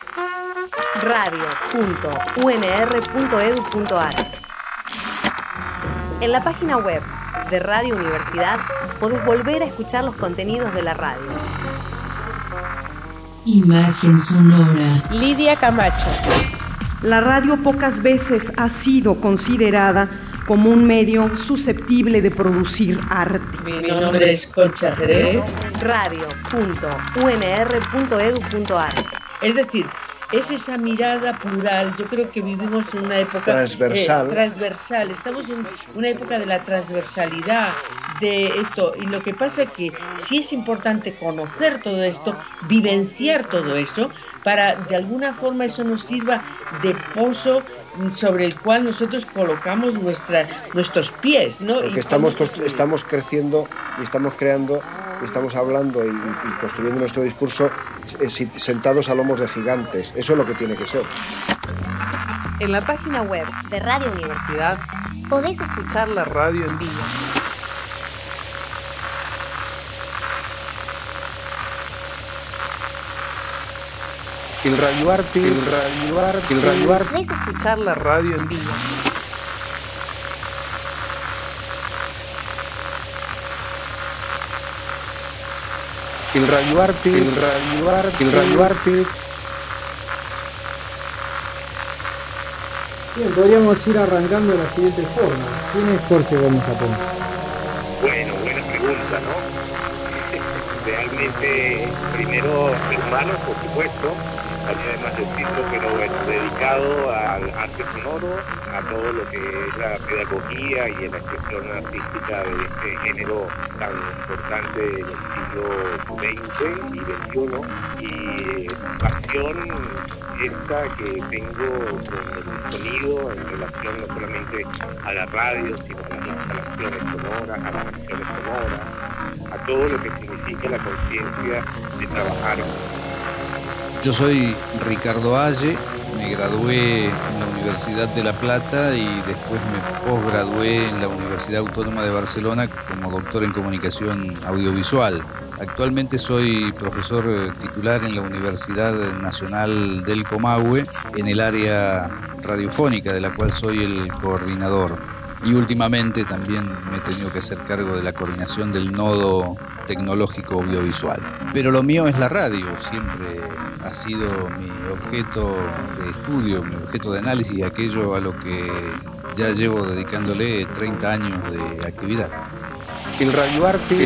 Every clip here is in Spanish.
radio.unr.edu.ar. En la página web de Radio Universidad podés volver a escuchar los contenidos de la radio. Imagen sonora. Lidia Camacho. La radio pocas veces ha sido considerada como un medio susceptible de producir arte. Mi nombre es Concha Jerez. radio.unr.edu.ar. Es decir, es esa mirada plural. Yo creo que vivimos en una época transversal. Estamos en una época de la transversalidad de esto. Y lo que pasa es que sí es importante conocer todo esto, vivenciar todo eso, para de alguna forma eso nos sirva de pozo sobre el cual nosotros colocamos nuestros pies, ¿no? Porque estamos creciendo y estamos creando, y estamos hablando y construyendo nuestro discurso sentados a lomos de gigantes. Eso es lo que tiene que ser. En la página web de Radio Universidad podés escuchar la radio en vivo. El radioarte. Podés escuchar la radio en vivo. El radioarte. Bien, podríamos ir arrancando de la siguiente forma. ¿Quién es Jorge Gómez Japón? Bueno, buena pregunta, ¿no? Realmente, primero, ser humano, por supuesto, además decirlo, pero bueno, dedicado al arte sonoro, a todo lo que es la pedagogía y la expresión artística de este género tan importante del siglo XX y XXI, y pasión esta que tengo con el sonido en relación no solamente a la radio, sino a las instalaciones sonoras, a las acciones sonoras, a todo lo que significa la conciencia de trabajar. Yo soy Ricardo Aye, me gradué en la Universidad de La Plata y después me posgradué en la Universidad Autónoma de Barcelona como doctor en comunicación audiovisual. Actualmente soy profesor titular en la Universidad Nacional del Comahue en el área radiofónica, de la cual soy el coordinador. Y últimamente también me he tenido que hacer cargo de la coordinación del nodo tecnológico audiovisual. Pero lo mío es la radio, siempre ha sido mi objeto de estudio, mi objeto de análisis, aquello a lo que ya llevo dedicándole 30 años de actividad. El radioarte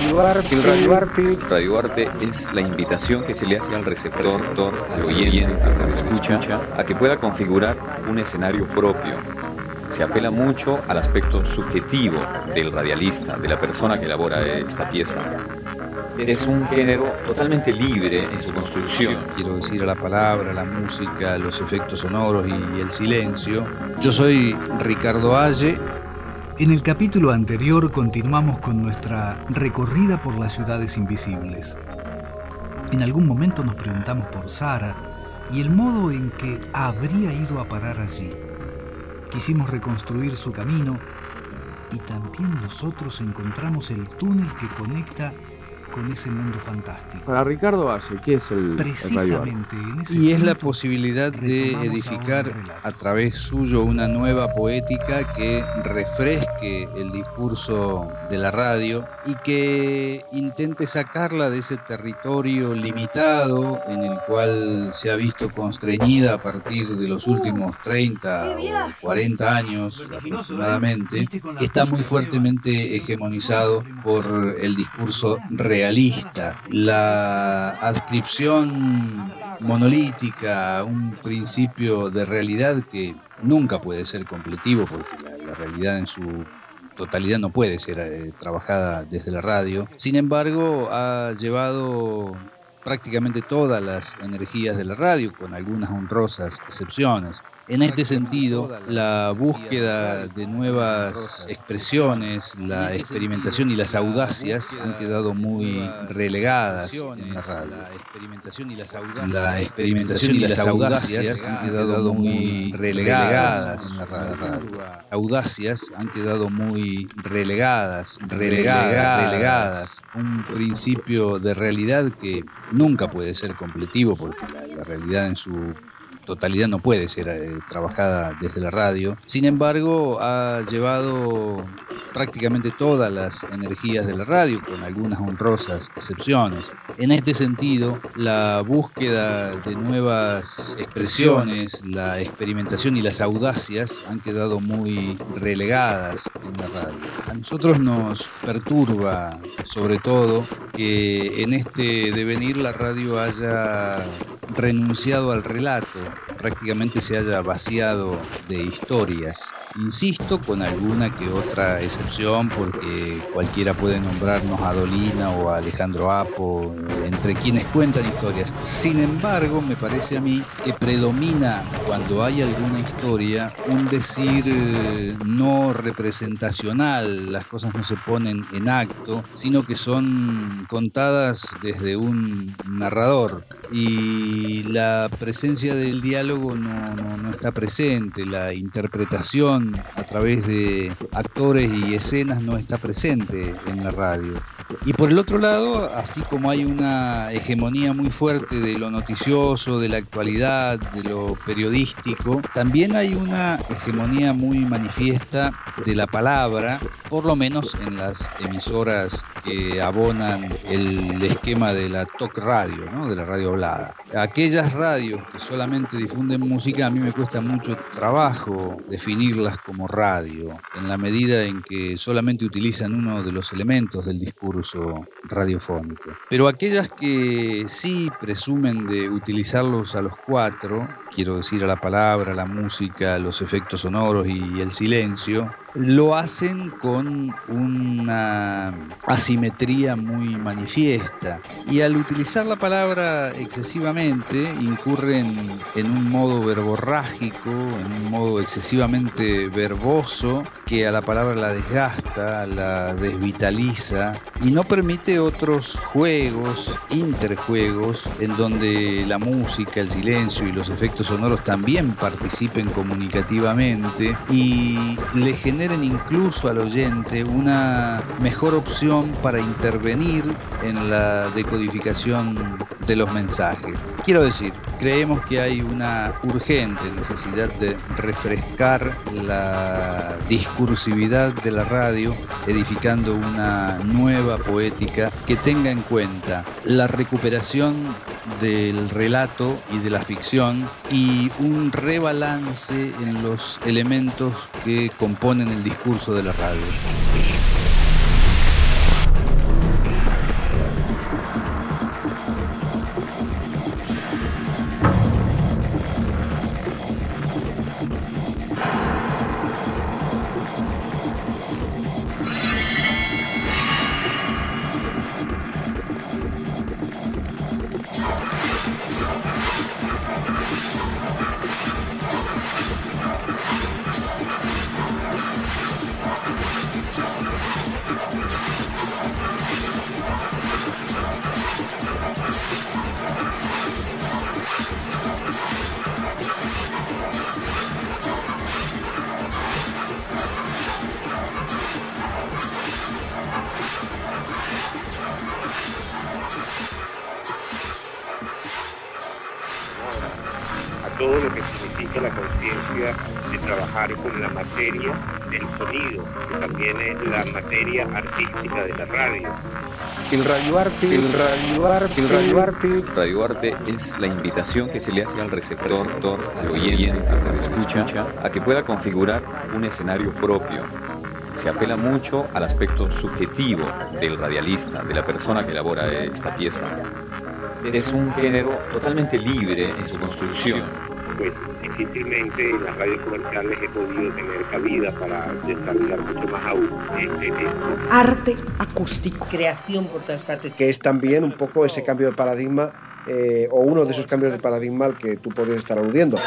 es la invitación que se le hace al receptor, al oyente, al radioescucha, a que pueda configurar un escenario propio. Se apela mucho al aspecto subjetivo del radialista, de la persona que elabora esta pieza. Es un género totalmente libre en su construcción. Quiero decir, a la palabra, la música, los efectos sonoros y el silencio. Yo soy Ricardo Aye. En el capítulo anterior continuamos con nuestra recorrida por las ciudades invisibles. En algún momento nos preguntamos por Sara y el modo en que habría ido a parar allí. Quisimos reconstruir su camino y también nosotros encontramos el túnel que conecta con ese mundo fantástico. Para Ricardo Aye, ¿qué es el precisamente en ese y es la posibilidad de edificar a través suyo una nueva poética que refresque el discurso de la radio y que intente sacarla de ese territorio limitado en el cual se ha visto constreñida a partir de los últimos 30 o 40 años aproximadamente, que está muy fuertemente hegemonizado por el discurso realista. La adscripción monolítica a un principio de realidad que nunca puede ser completivo, porque la realidad en su totalidad no puede ser trabajada desde la radio. Sin embargo, ha llevado prácticamente todas las energías de la radio, con algunas honrosas excepciones. En este sentido, la búsqueda de nuevas expresiones, la experimentación y las audacias han quedado muy relegadas en la radio. La experimentación y las audacias han quedado muy relegadas en la radio. Audacias han quedado muy relegadas. Un principio de realidad que nunca puede ser completivo porque la realidad en su totalidad no puede ser trabajada desde la radio. Sin embargo, ha llevado prácticamente todas las energías de la radio, con algunas honrosas excepciones. En este sentido, la búsqueda de nuevas expresiones, la experimentación y las audacias han quedado muy relegadas en la radio. A nosotros nos perturba, sobre todo, que en este devenir la radio haya renunciado al relato, prácticamente se haya vaciado de historias. Insisto, con alguna que otra excepción, porque cualquiera puede nombrarnos a Dolina o a Alejandro Apo, entre quienes cuentan historias. Sin embargo, me parece a mí que predomina cuando hay alguna historia un decir no representacional, las cosas no se ponen en acto, sino que son contadas desde un narrador. Y la presencia del diálogo no está presente, la interpretación a través de actores y escenas no está presente en la radio. Y por el otro lado, así como hay una hegemonía muy fuerte de lo noticioso, de la actualidad, de lo periodístico, también hay una hegemonía muy manifiesta de la palabra, por lo menos en las emisoras que abonan el esquema de la talk radio, ¿no? De la radio hablada. Aquellas radios que solamente difunden música, a mí me cuesta mucho trabajo definirlas como radio, en la medida en que solamente utilizan uno de los elementos del discurso radiofónico. Pero aquellas que sí presumen de utilizarlos a los cuatro, quiero decir a la palabra, la música, los efectos sonoros y el silencio, lo hacen con una asimetría muy manifiesta, y al utilizar la palabra excesivamente incurren en un modo verborrágico, en un modo excesivamente verboso que a la palabra la desgasta, la desvitaliza y no permite otros juegos, interjuegos, en donde la música, el silencio y los efectos sonoros también participen comunicativamente y le generen incluso al oyente una mejor opción para intervenir en la decodificación de los mensajes. Quiero decir, creemos que hay una urgente necesidad de refrescar la discursividad de la radio, edificando una nueva poética que tenga en cuenta la recuperación del relato y de la ficción y un rebalance en los elementos que componen el discurso de la radio. Todo lo que significa la conciencia de trabajar con la materia del sonido, que también es la materia artística de la radio. El radioarte es la invitación que se le hace al receptor, al oyente, al radioescucha, a que pueda configurar un escenario propio. Se apela mucho al aspecto subjetivo del radialista, de la persona que elabora esta pieza. Es un género totalmente libre en su construcción. Pues difícilmente en las radios comerciales he podido tener cabida para desarrollar mucho más aún arte acústico, creación por todas partes, que es también un poco ese cambio de paradigma o uno de esos cambios de paradigma al que tú podrías estar aludiendo.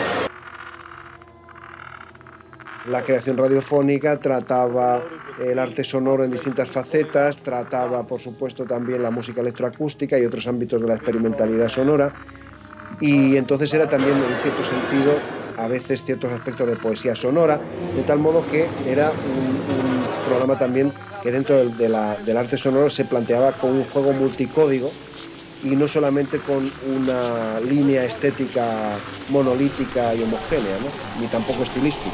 La creación radiofónica trataba el arte sonoro en distintas facetas, trataba por supuesto también la música electroacústica y otros ámbitos de la experimentalidad sonora, y entonces era también en cierto sentido a veces ciertos aspectos de poesía sonora, de tal modo que era un programa también que dentro del arte sonoro se planteaba con un juego multicódigo y no solamente con una línea estética monolítica y homogénea, ¿no? Ni tampoco estilística.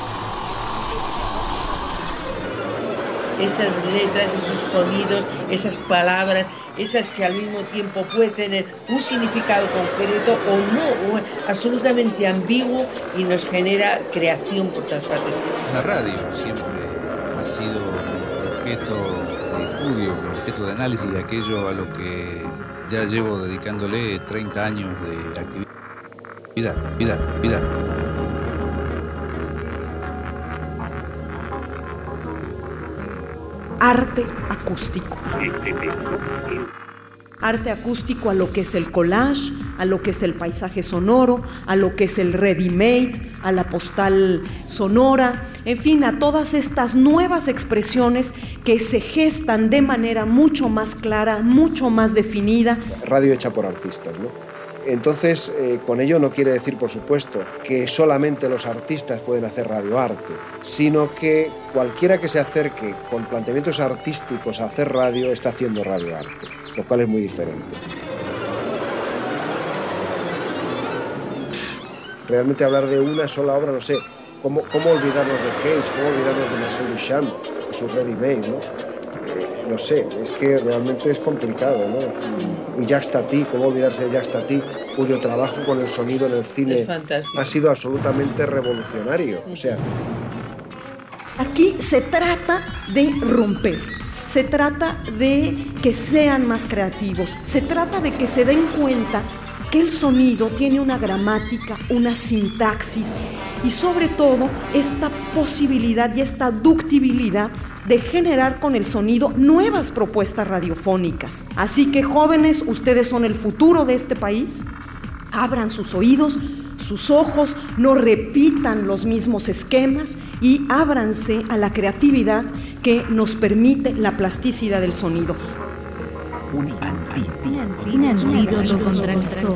Esas letras, esos sonidos, esas palabras, esas que al mismo tiempo puede tener un significado concreto o no, o absolutamente ambiguo, y nos genera creación por todas partes. La radio siempre ha sido objeto de estudio, objeto de análisis de aquello a lo que ya llevo dedicándole 30 años de actividad. Arte acústico. Arte acústico a lo que es el collage, a lo que es el paisaje sonoro, a lo que es el ready-made, a la postal sonora, en fin, a todas estas nuevas expresiones que se gestan de manera mucho más clara, mucho más definida. Radio hecha por artistas, ¿no? Entonces, con ello no quiere decir, por supuesto, que solamente los artistas pueden hacer radioarte, sino que cualquiera que se acerque con planteamientos artísticos a hacer radio está haciendo radioarte, lo cual es muy diferente. Realmente hablar de una sola obra, no sé, ¿cómo olvidarnos de Cage? ¿Cómo olvidarnos de Marcel Duchamp? Es un ready-made, ¿no? No sé, es que realmente es complicado, ¿no? Y Jacques Tati, ¿cómo olvidarse de Jacques Tati, cuyo trabajo con el sonido en el cine ha sido absolutamente revolucionario? O sea, aquí se trata de romper, se trata de que sean más creativos, se trata de que se den cuenta que el sonido tiene una gramática, una sintaxis y sobre todo esta posibilidad y esta ductibilidad de generar con el sonido nuevas propuestas radiofónicas. Así que jóvenes, ustedes son el futuro de este país. Abran sus oídos, sus ojos, no repitan los mismos esquemas y ábranse a la creatividad que nos permite la plasticidad del sonido. Un antídoto contra el sol.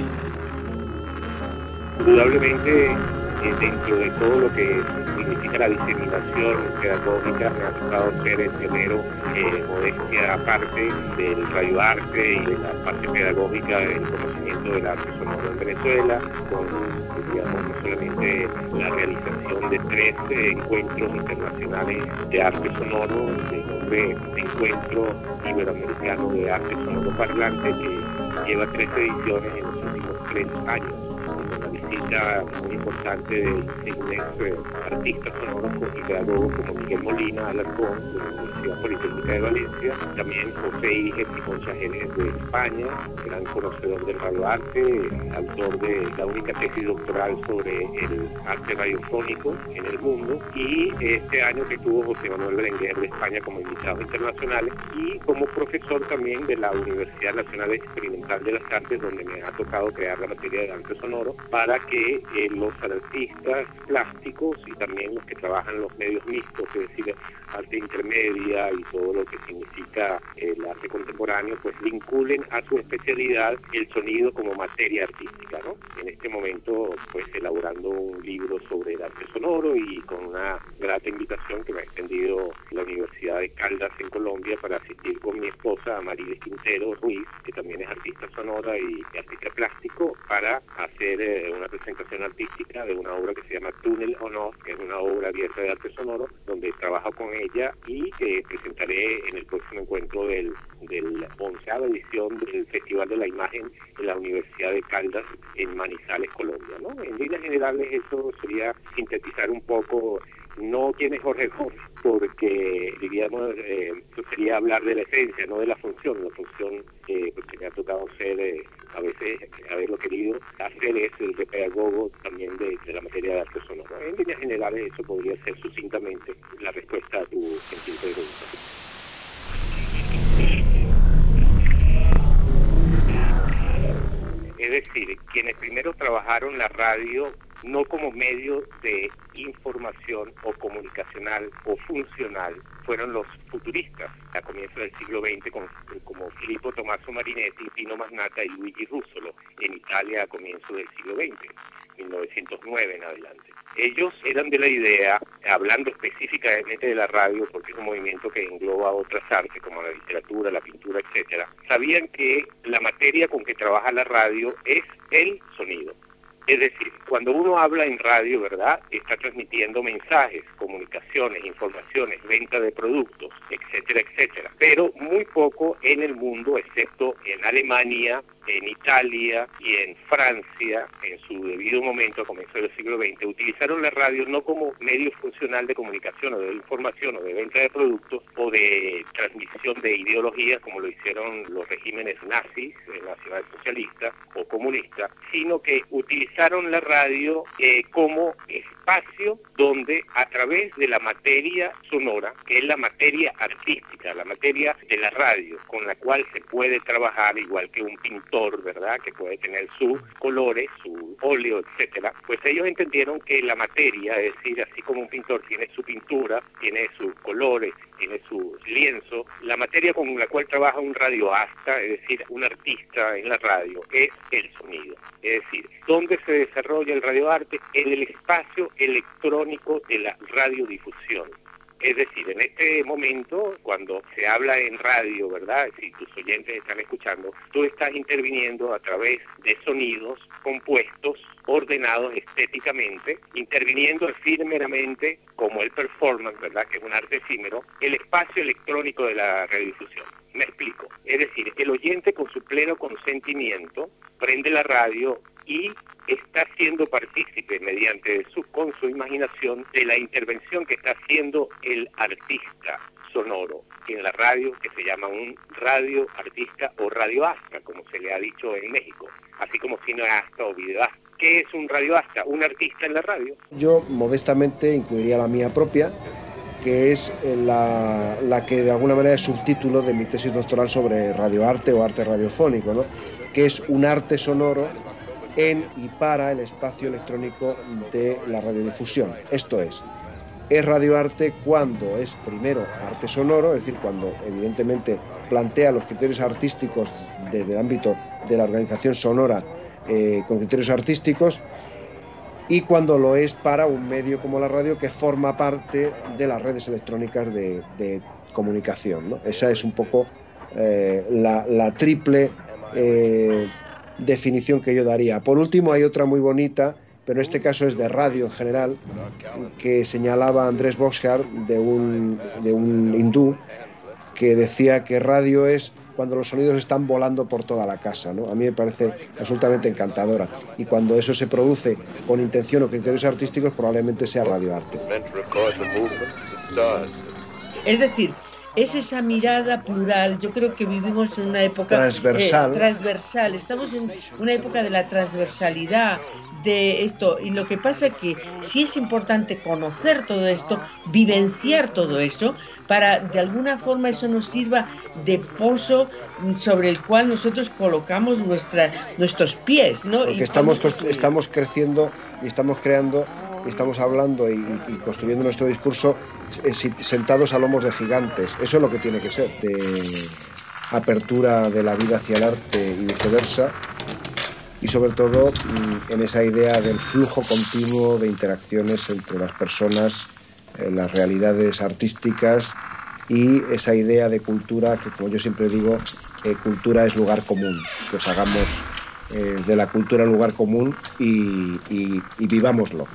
Indudablemente, dentro de todo lo que significa la diseminación pedagógica, me ha tocado ser el pionero, modestia aparte, del radioarte y de la parte pedagógica del conocimiento del arte sonoro en Venezuela, con, digamos, no solamente la realización de 3 encuentros internacionales de arte sonoro, de nombre Encuentro Iberoamericano de Arte Sonoro Parlante, que lleva 3 ediciones en los últimos 3 años. Una visita muy importante de un ex artista sonoro y pedagogo como Miguel Molina Alarcón, de la Universidad Politécnica de Valencia, también José Iges y Concha Genes de España, gran conocedor del radioarte, autor de la única tesis doctoral sobre el arte radiofónico en el mundo, y este año que tuvo José Manuel Berenguer de España como invitados internacionales, y como profesor también de la Universidad Nacional Experimental de las Artes, donde me ha tocado crear la materia de arte sonoro, para que los artistas plásticos y también los que trabajan los medios mixtos, es decir, arte intermedia y todo lo que significa el arte contemporáneo, pues vinculen a su especialidad el sonido como materia artística, ¿no? En este momento, pues elaborando un libro sobre el arte sonoro y con una grata invitación que me ha extendido la Universidad de Caldas en Colombia para asistir con mi esposa Marilis Quintero Ruiz, que también es artista sonora y artista plástico, para hacer una presentación artística de una obra que se llama Túnel on Off, que es una obra abierta de arte sonoro, donde trabajo con ella y que presentaré en el próximo encuentro del 11ª edición del Festival de la Imagen en la Universidad de Caldas en Manizales, Colombia, ¿no? En líneas generales eso sería sintetizar un poco, no quién es Jorge Gómez, porque diríamos, eso sería hablar de la esencia, no de la función. La función pues, que me ha tocado ser, a veces haberlo querido hacer, es el de pedagogo también de la materia de arte sonoro. En líneas generales eso podría ser sucintamente la respuesta a tu gentil pregunta. Es decir, quienes primero trabajaron la radio no como medio de información o comunicacional o funcional, fueron los futuristas a comienzos del siglo XX, como Filippo Tommaso Marinetti, Pino Masnata y Luigi Russolo, en Italia a comienzos del siglo XX, 1909 en adelante. Ellos eran de la idea hablando específicamente de la radio, porque es un movimiento que engloba otras artes como la literatura, la pintura, etcétera, sabían que la materia con que trabaja la radio es el sonido. Es decir, cuando uno habla en radio, ¿verdad?, está transmitiendo mensajes, comunicaciones, informaciones, venta de productos, etcétera, etcétera. Pero muy poco en el mundo, excepto en Alemania, en Italia y en Francia, en su debido momento, a comienzos del siglo XX, utilizaron la radio no como medio funcional de comunicación o de información o de venta de productos o de transmisión de ideologías, como lo hicieron los regímenes nazis, nacionalsocialistas o comunistas, sino que utilizaron la radio como espacio donde a través de la materia sonora, que es la materia artística, la materia de la radio, con la cual se puede trabajar igual que un pintor, ¿verdad?, que puede tener sus colores, su óleo, etcétera, pues ellos entendieron que la materia, es decir, así como un pintor tiene su pintura, tiene sus colores, tiene su lienzo, la materia con la cual trabaja un radioasta, es decir, un artista en la radio, es el sonido. Es decir, ¿dónde se desarrolla el radioarte? En el espacio electrónico de la radiodifusión. Es decir, en este momento, cuando se habla en radio, ¿verdad?, si tus oyentes están escuchando, tú estás interviniendo a través de sonidos compuestos, ordenados estéticamente, interviniendo efímeramente, como el performance, ¿verdad?, que es un arte efímero, el espacio electrónico de la radiodifusión. Me explico. Es decir, el oyente con su pleno consentimiento prende la radio y está siendo partícipe con su imaginación de la intervención que está haciendo el artista sonoro en la radio, que se llama un radioartista o radioasta, como se le ha dicho en México, así como cineasta o videoasta. ¿Qué es un radioasta? Un artista en la radio. Yo modestamente incluiría la mía propia, que es la que de alguna manera es subtítulo de mi tesis doctoral sobre radioarte o arte radiofónico, ¿no?, que es un arte sonoro en y para el espacio electrónico de la radiodifusión. Esto es radioarte cuando es primero arte sonoro, es decir, cuando evidentemente plantea los criterios artísticos desde el ámbito de la organización sonora con criterios artísticos, y cuando lo es para un medio como la radio que forma parte de las redes electrónicas de comunicación, ¿no? Esa es un poco la triple definición que yo daría. Por último, hay otra muy bonita, pero en este caso es de radio en general, que señalaba Andrés Boxhart, de un hindú, que decía que radio es cuando los sonidos están volando por toda la casa, ¿no? A mí me parece absolutamente encantadora, y cuando eso se produce con intención o criterios artísticos, probablemente sea radioarte. Es decir, es esa mirada plural. Yo creo que vivimos en una época transversal. Estamos en una época de la transversalidad de esto, y lo que pasa es que sí es importante conocer todo esto, vivenciar todo eso, para de alguna forma eso nos sirva de pozo sobre el cual nosotros colocamos nuestros pies, ¿no? Porque estamos creciendo y estamos creando, y estamos hablando y construyendo nuestro discurso sentados a lomos de gigantes. Eso es lo que tiene que ser, de apertura de la vida hacia el arte y viceversa, y sobre todo en esa idea del flujo continuo de interacciones entre las personas, las realidades artísticas, y esa idea de cultura que, como yo siempre digo, cultura es lugar común, pues hagamos de la cultura lugar común y vivámoslo.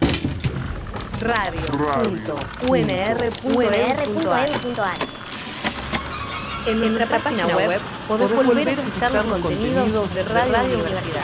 Radio.unr.edu.ar. En nuestra página web podés volver a escuchar los contenidos de Radio Universidad.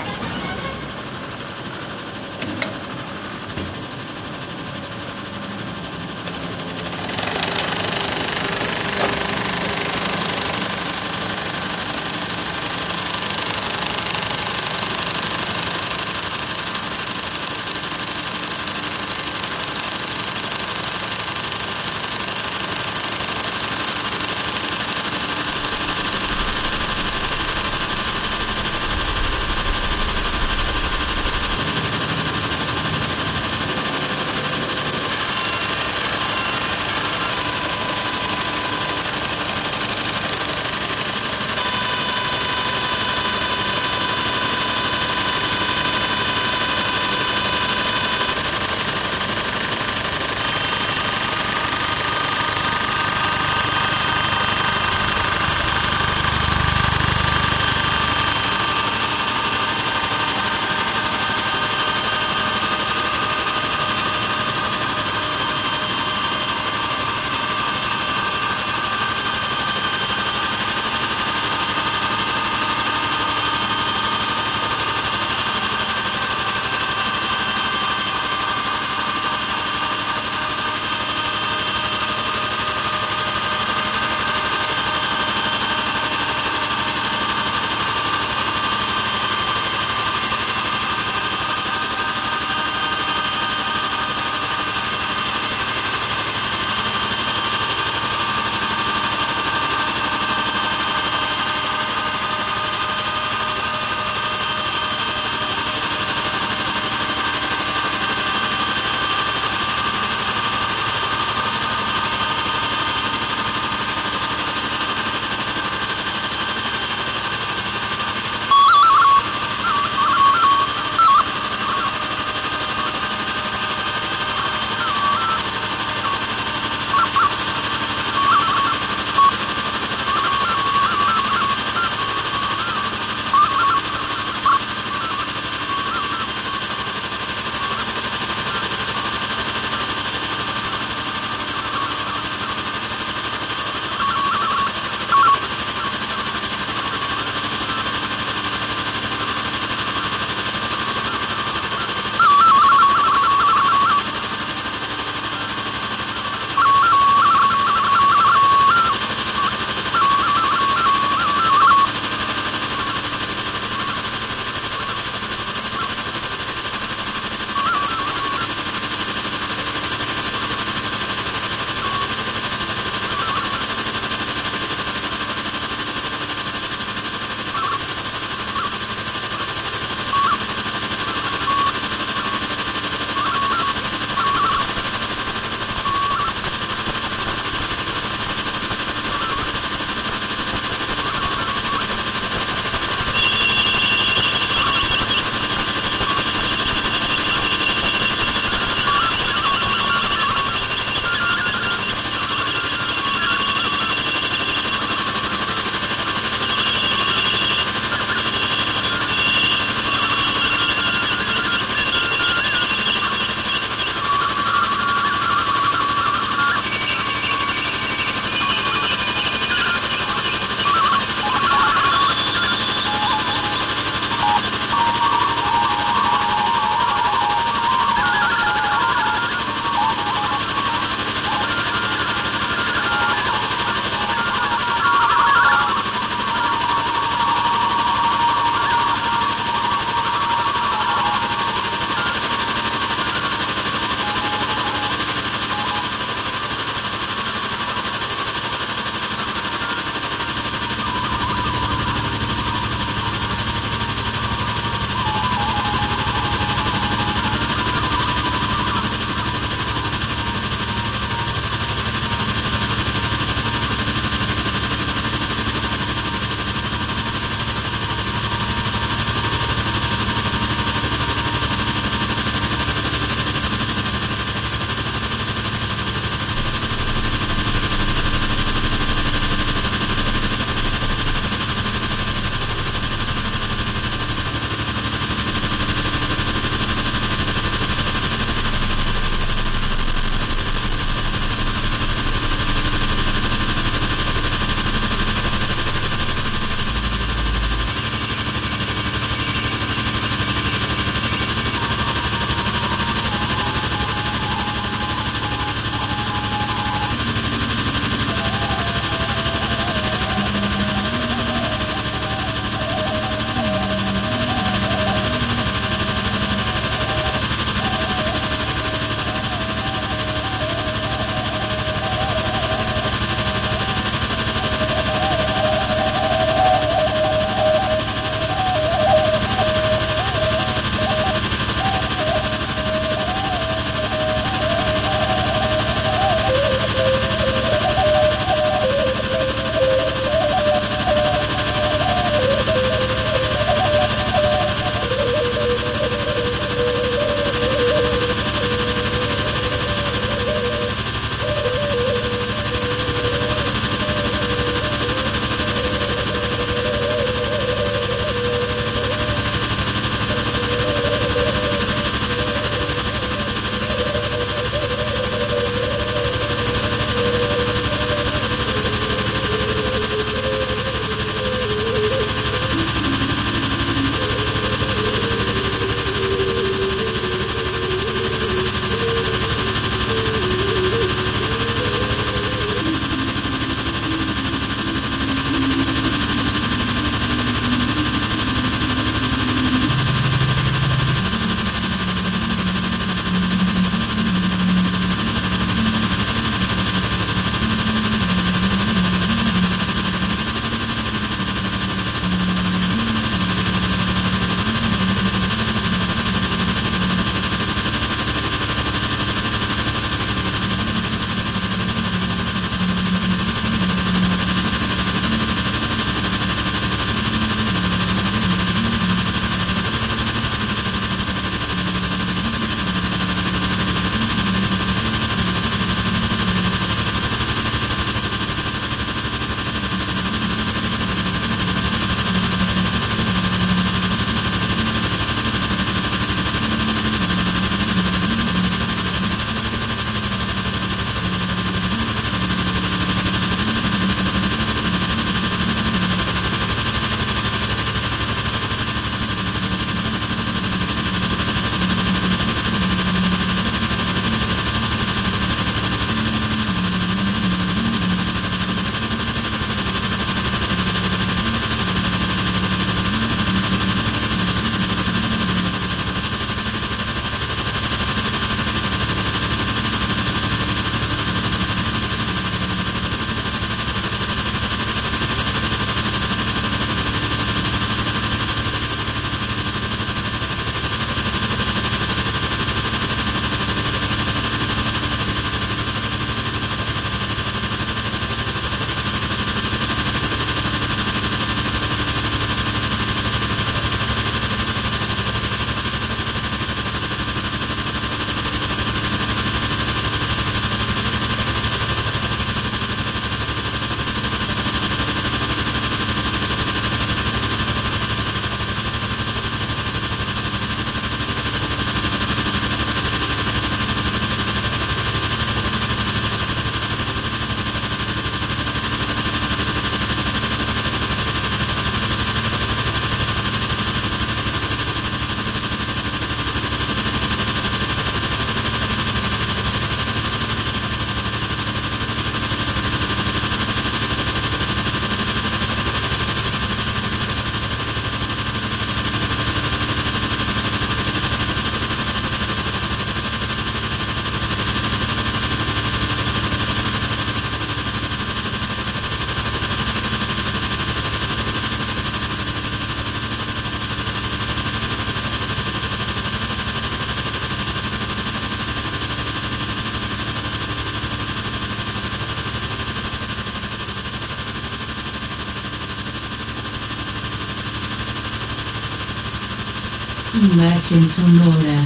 Imagen sonora.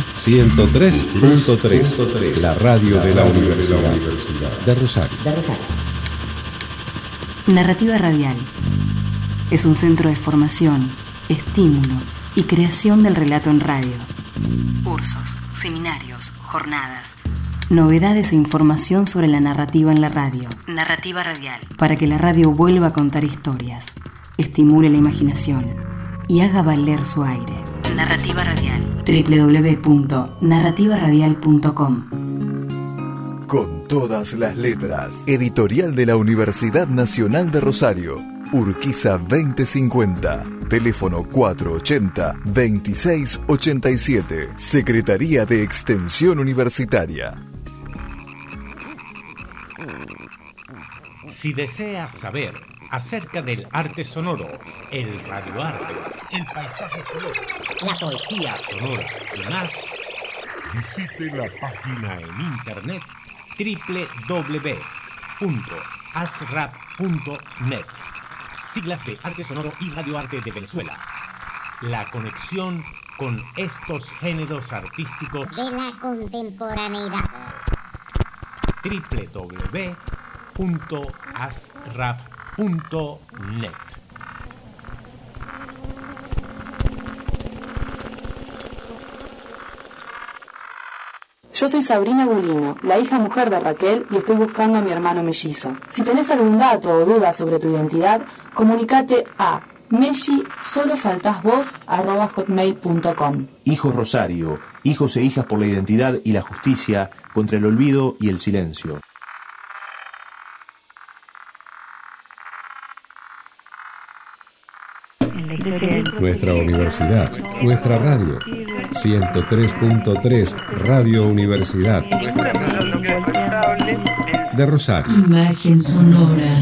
103.3, la radio de la Universidad de Rosario. Narrativa Radial es un centro de formación, estímulo y creación del relato en radio. Cursos, seminarios, jornadas, novedades e información sobre la narrativa en la radio. Narrativa Radial, para que la radio vuelva a contar historias, estimule la imaginación y haga valer su aire. Narrativa Radial. www.narrativaradial.com. Con todas las letras. Editorial de la Universidad Nacional de Rosario. Urquiza 2050. Teléfono 480-2687. Secretaría de Extensión Universitaria. Si deseas saber acerca del arte sonoro, el radioarte, el paisaje sonoro, la poesía sonora y más, visite la página en internet www.asrap.net. Siglas de Arte Sonoro y Radioarte de Venezuela. La conexión con estos géneros artísticos de la contemporaneidad. www.asrap.net. Yo soy Sabrina Bulino, la hija mujer de Raquel, y estoy buscando a mi hermano mellizo. Si tenés algún dato o duda sobre tu identidad, comunícate a mellisolofaltasvos@hotmail.com. Hijos Rosario, hijos e hijas por la identidad y la justicia contra el olvido y el silencio. Nuestra universidad, nuestra radio. 103.3 Radio Universidad de Rosario. Imagen sonora.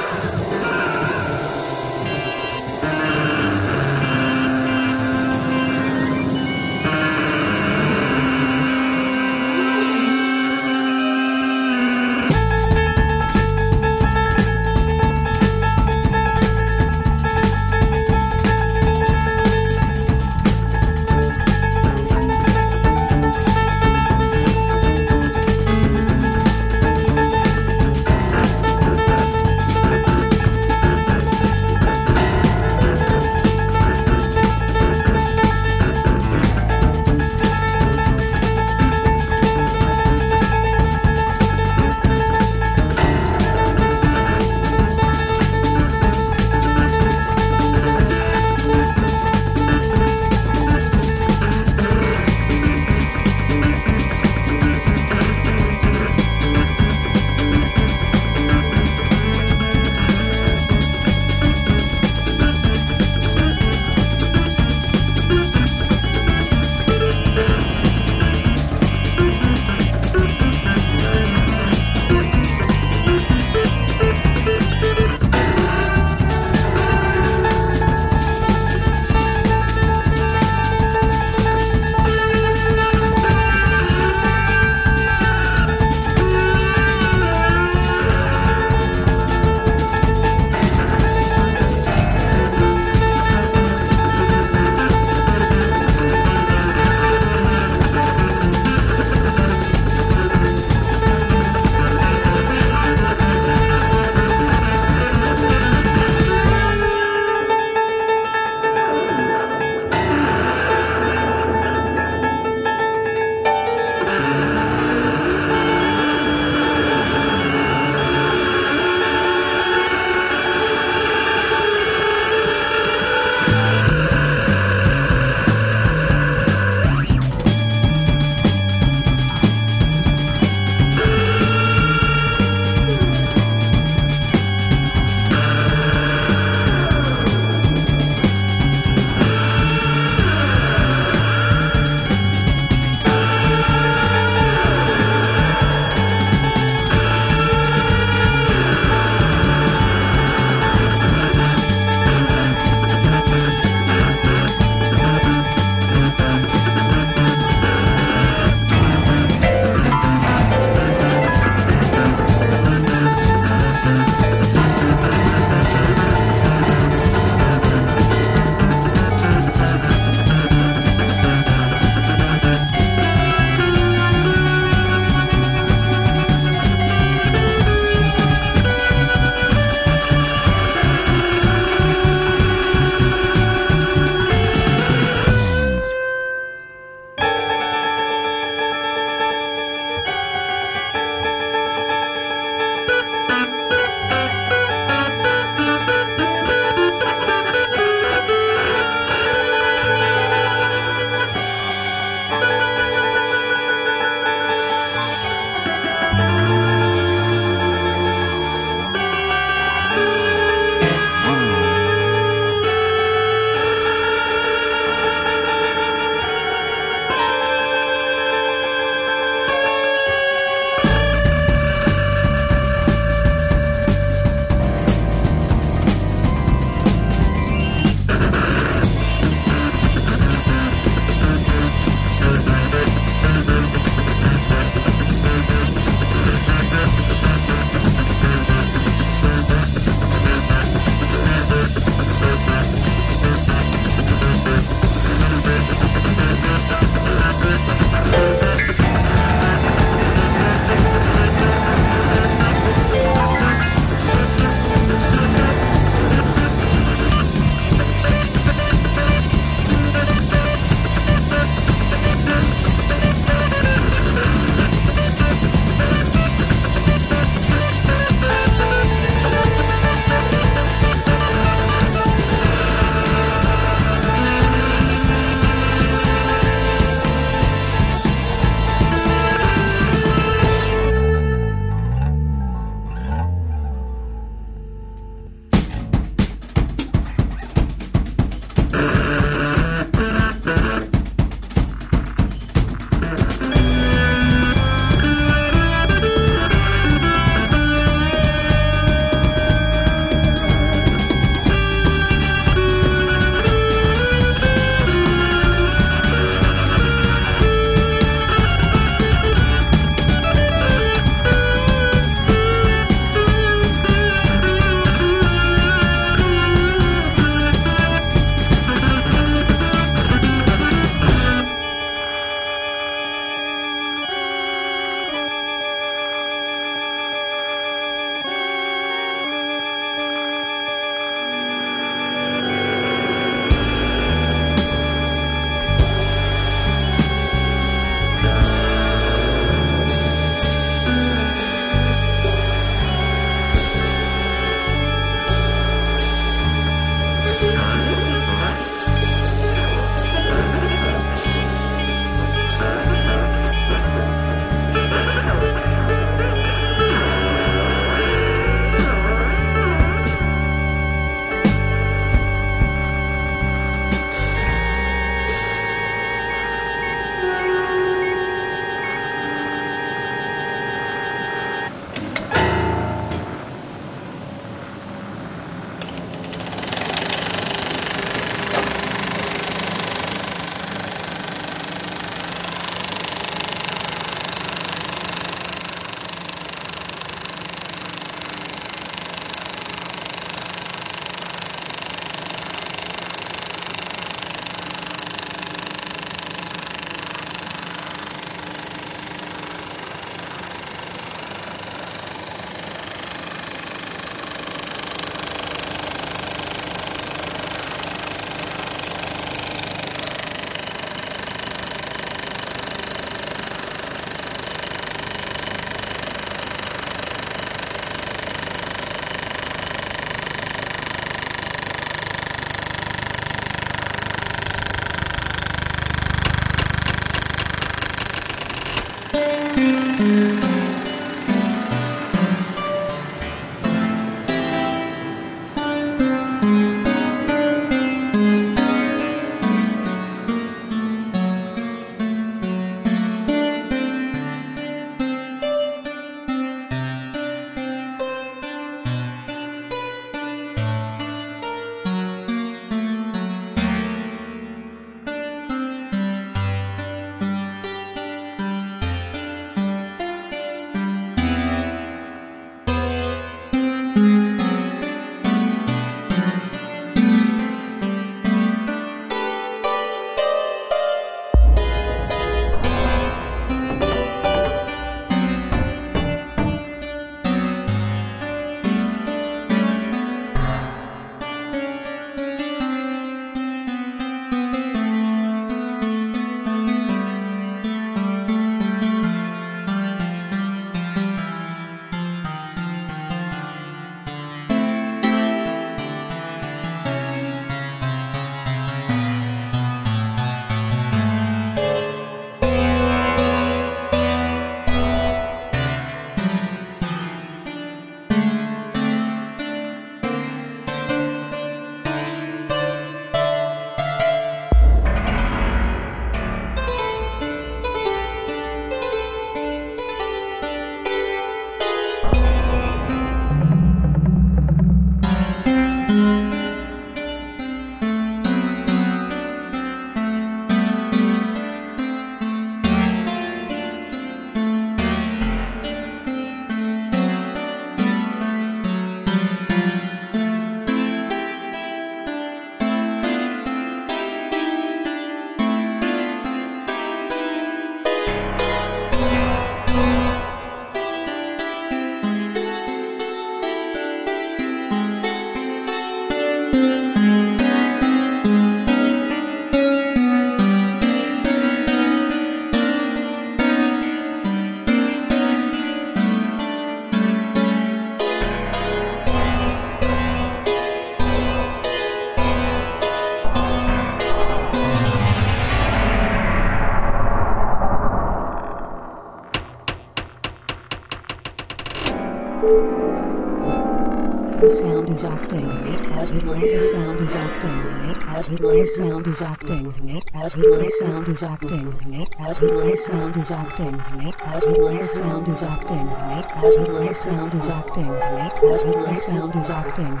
The sound is acting. It has it. The sound is acting. It has it. The sound is acting. It has it. The sound is acting. It has it. The sound is acting. It has it. The sound is acting. It has it. The sound is acting. It has it. The sound is acting.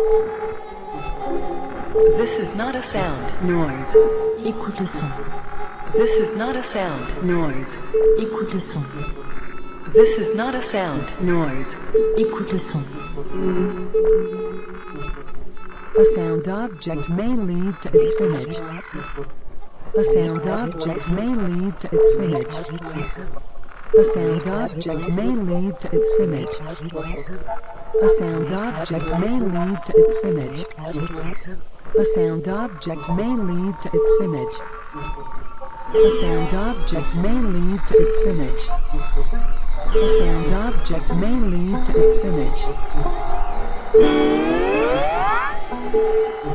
This is not a sound. Noise. Écoute le son. This is not a sound. Noise. Écoute le son. This is not a sound. Noise. Écoute le son. A sound object may lead to its image. A sound object may lead to its image. A sound object may lead to its image. A sound object may lead to its image. A sound object may lead to its image. A sound object may lead to its image. A sound object may lead to its image.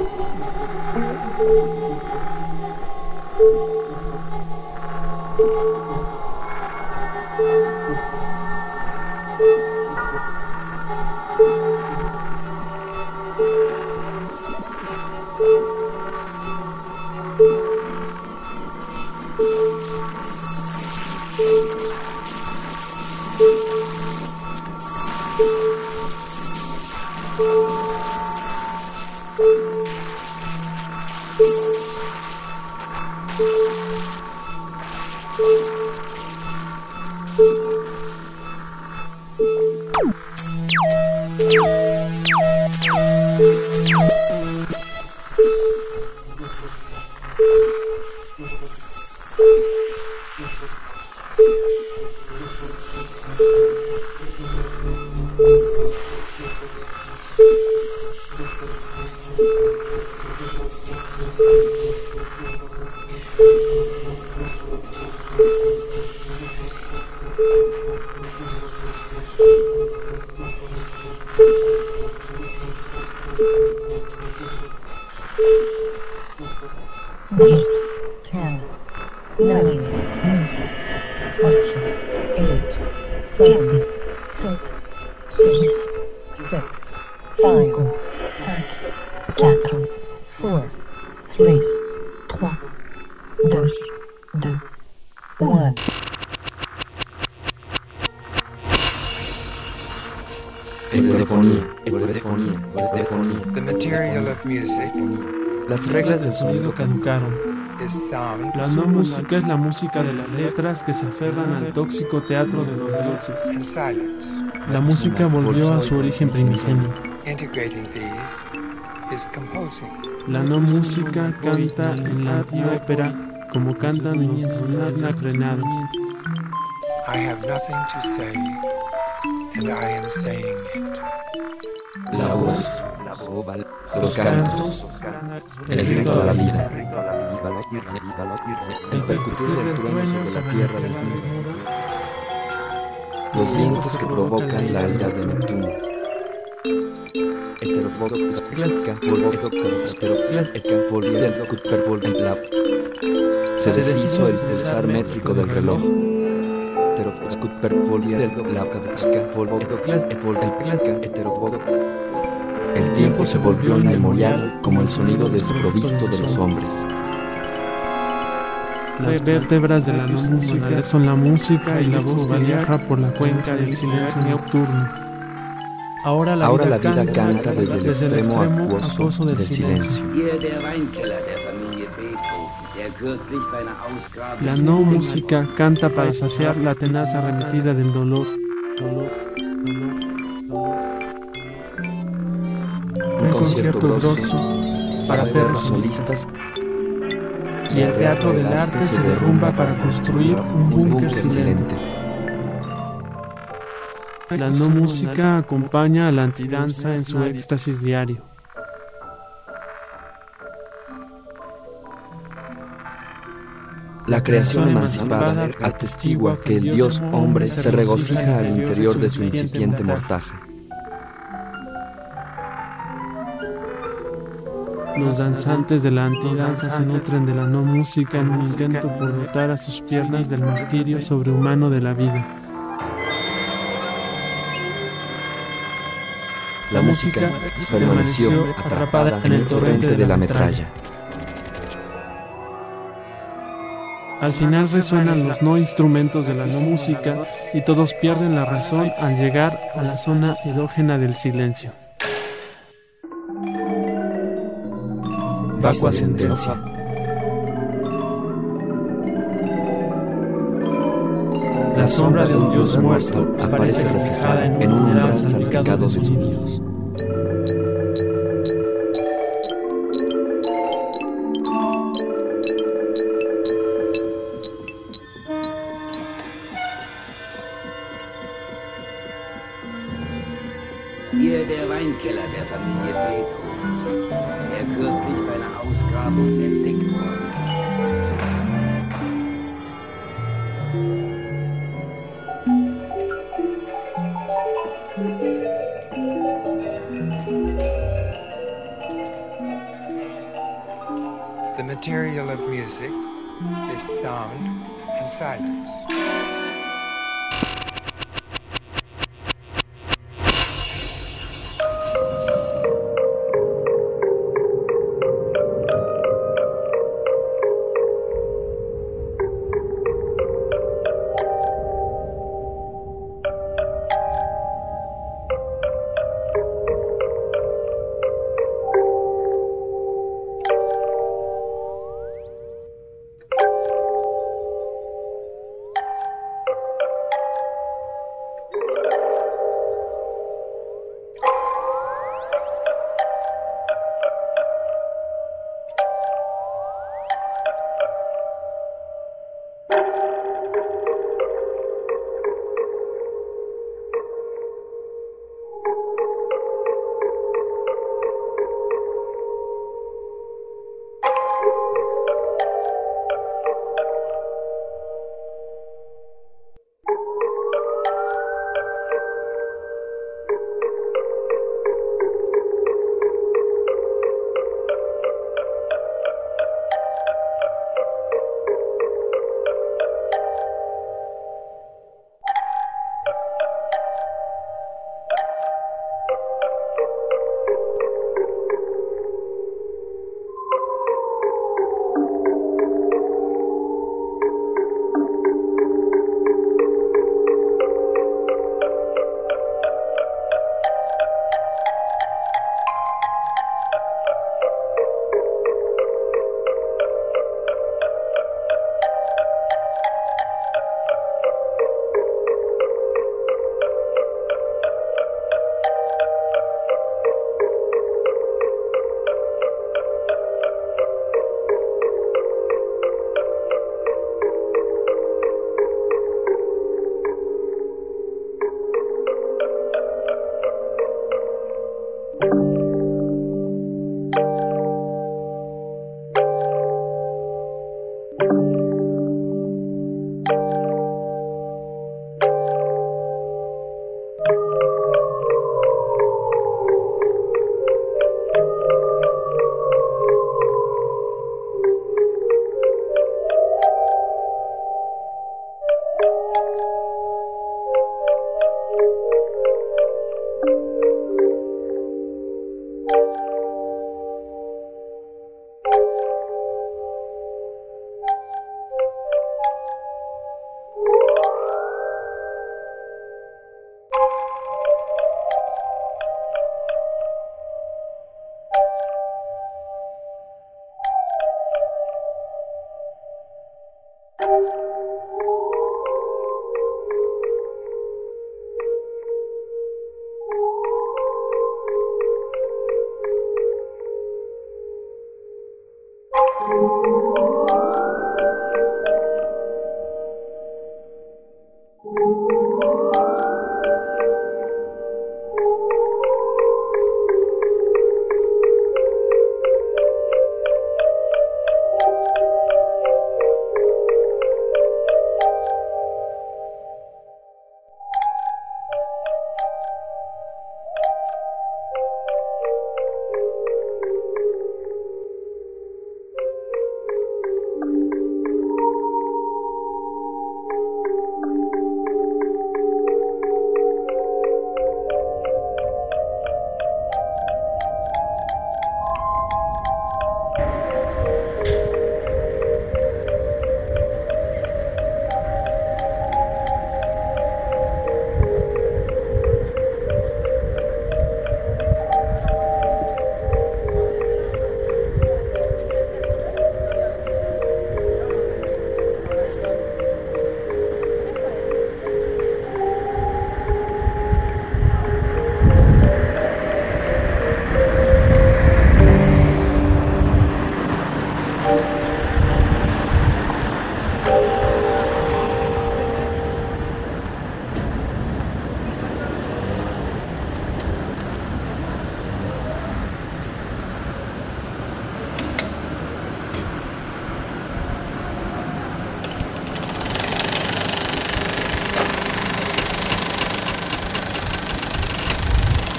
Las reglas del sonido caducaron. La no música es la música de las letras que se aferran al tóxico teatro de los dioses. La música volvió a su origen primigenio. La no música canta en la antigua ópera como cantan los anacrenados. La voz, los cantos, el grito de la vida, el percutir del trueno sobre la tierra desnuda, los vientos que provocan la ira de Neptuno. Se deshizo el pulsar métrico del reloj. El tiempo se volvió inmemorial como el sonido desprovisto de los hombres. Las vértebras de la no música son la música y la voz que viaja por la cuenca del silencio nocturno. Ahora la vida canta desde el extremo acuoso del silencio. La no música canta para saciar la tenaz arremetida del dolor. Un concierto grosso para perros solistas y el teatro del arte se derrumba para construir un búnker silente. La no música acompaña a la antidanza en su éxtasis diario. La creación emancipada atestigua que el Dios hombre se regocija al interior de su incipiente mortaja. Los danzantes de la antidanza se nutren de la no música en un intento por dotar a sus piernas del martirio sobrehumano de la vida. La música permaneció atrapada en el torrente de la metralla. Al final resuenan los no instrumentos de la no música y todos pierden la razón al llegar a la zona erógena del silencio. Vacua sentencia. La sombra de un dios muerto aparece reflejada en un umbral salpicado de sonidos. Hier der Weinkeller der Familie Petrus, der kürzlich bei einer Ausgrabung entdeckt worden ist. The material of music is sound and silence.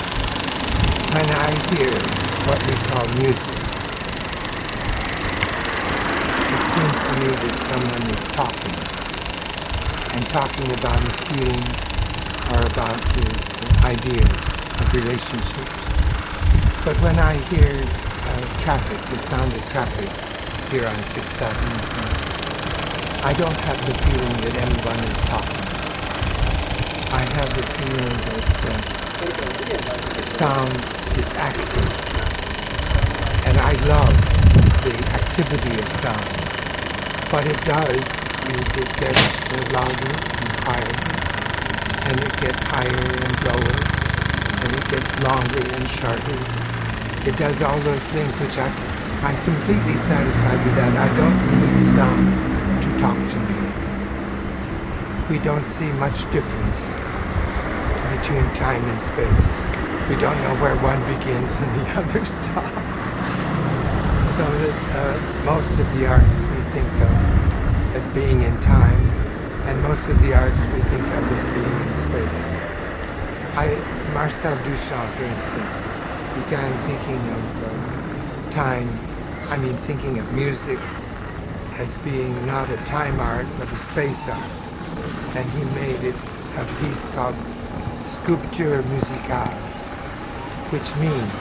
When I hear what we call music, to me that someone is talking, and talking about his feelings or about his ideas of relationships. But when I hear traffic, the sound of traffic here on 6th Avenue, I don't have the feeling that anyone is talking. I have the feeling that sound is active, and I love the activity of sound. What it does is it gets louder and higher, and it gets higher and lower, and it gets longer and shorter. It does all those things which I'm completely satisfied with that. I don't need sound to talk to me. We don't see much difference between time and space. We don't know where one begins and the other stops. So that most of the arts we think of as being in time, and most of the arts we think of as being in space. Marcel Duchamp, for instance, began thinking of thinking of music as being not a time art, but a space art. And he made it a piece called Sculpture Musicale, which means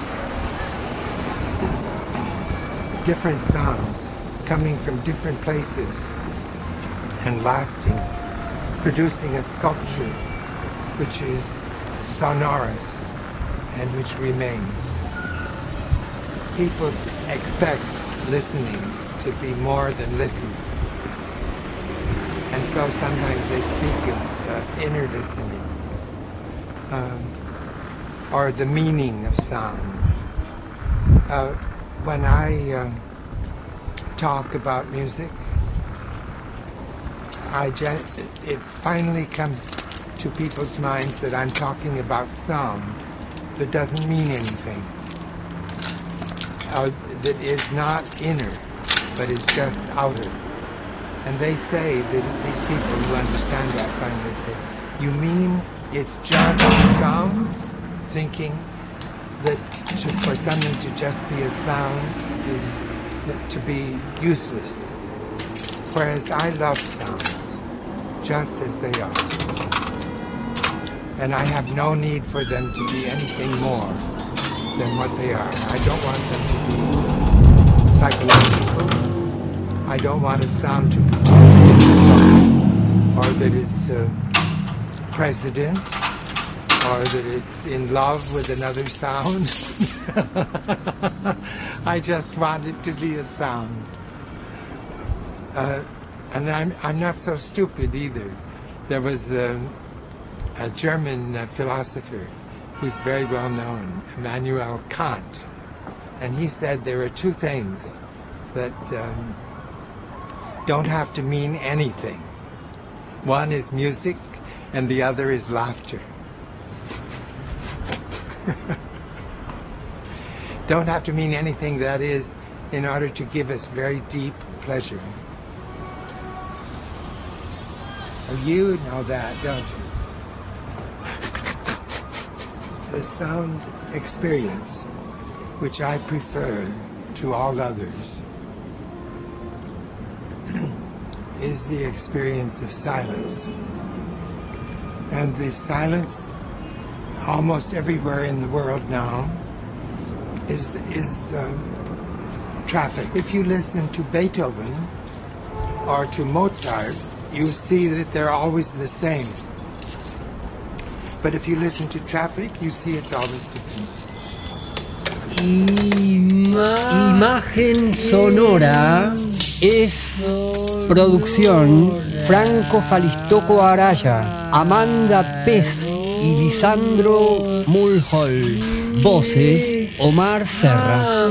different sounds coming from different places and lasting, producing a sculpture which is sonorous and which remains. People expect listening to be more than listening. And so sometimes they speak of inner listening, or the meaning of sound. When I talk about music, it finally comes to people's minds that I'm talking about sound that doesn't mean anything, that is not inner, but is just outer. And they say that these people who understand that finally say, you mean it's just sounds? Thinking that for something to just be a sound is to be useless. Whereas I love sounds, just as they are. And I have no need for them to be anything more than what they are. I don't want them to be psychological. I don't want a sound to be or that it's president, or that it's in love with another sound. I just want it to be a sound. And I'm not so stupid either. There was a German philosopher who's very well known, Immanuel Kant, and he said there are two things that don't have to mean anything. One is music, and the other is laughter. Don't have to mean anything, that is, in order to give us very deep pleasure. You know that, don't you? The sound experience, which I prefer to all others, is the experience of silence. And the silence almost everywhere in the world now is traffic. If you listen to Beethoven or to Mozart, you see that they're always the same. But if you listen to traffic, you see it's always different. Imagen sonora es producción Franco Falistoco Araya, Amanda Pez y Lisandro Mulhall. Voces Omar Serra.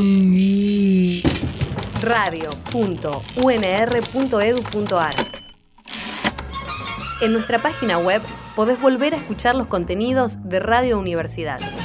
Radio.unr.edu.ar. En nuestra página web podés volver a escuchar los contenidos de Radio Universidad.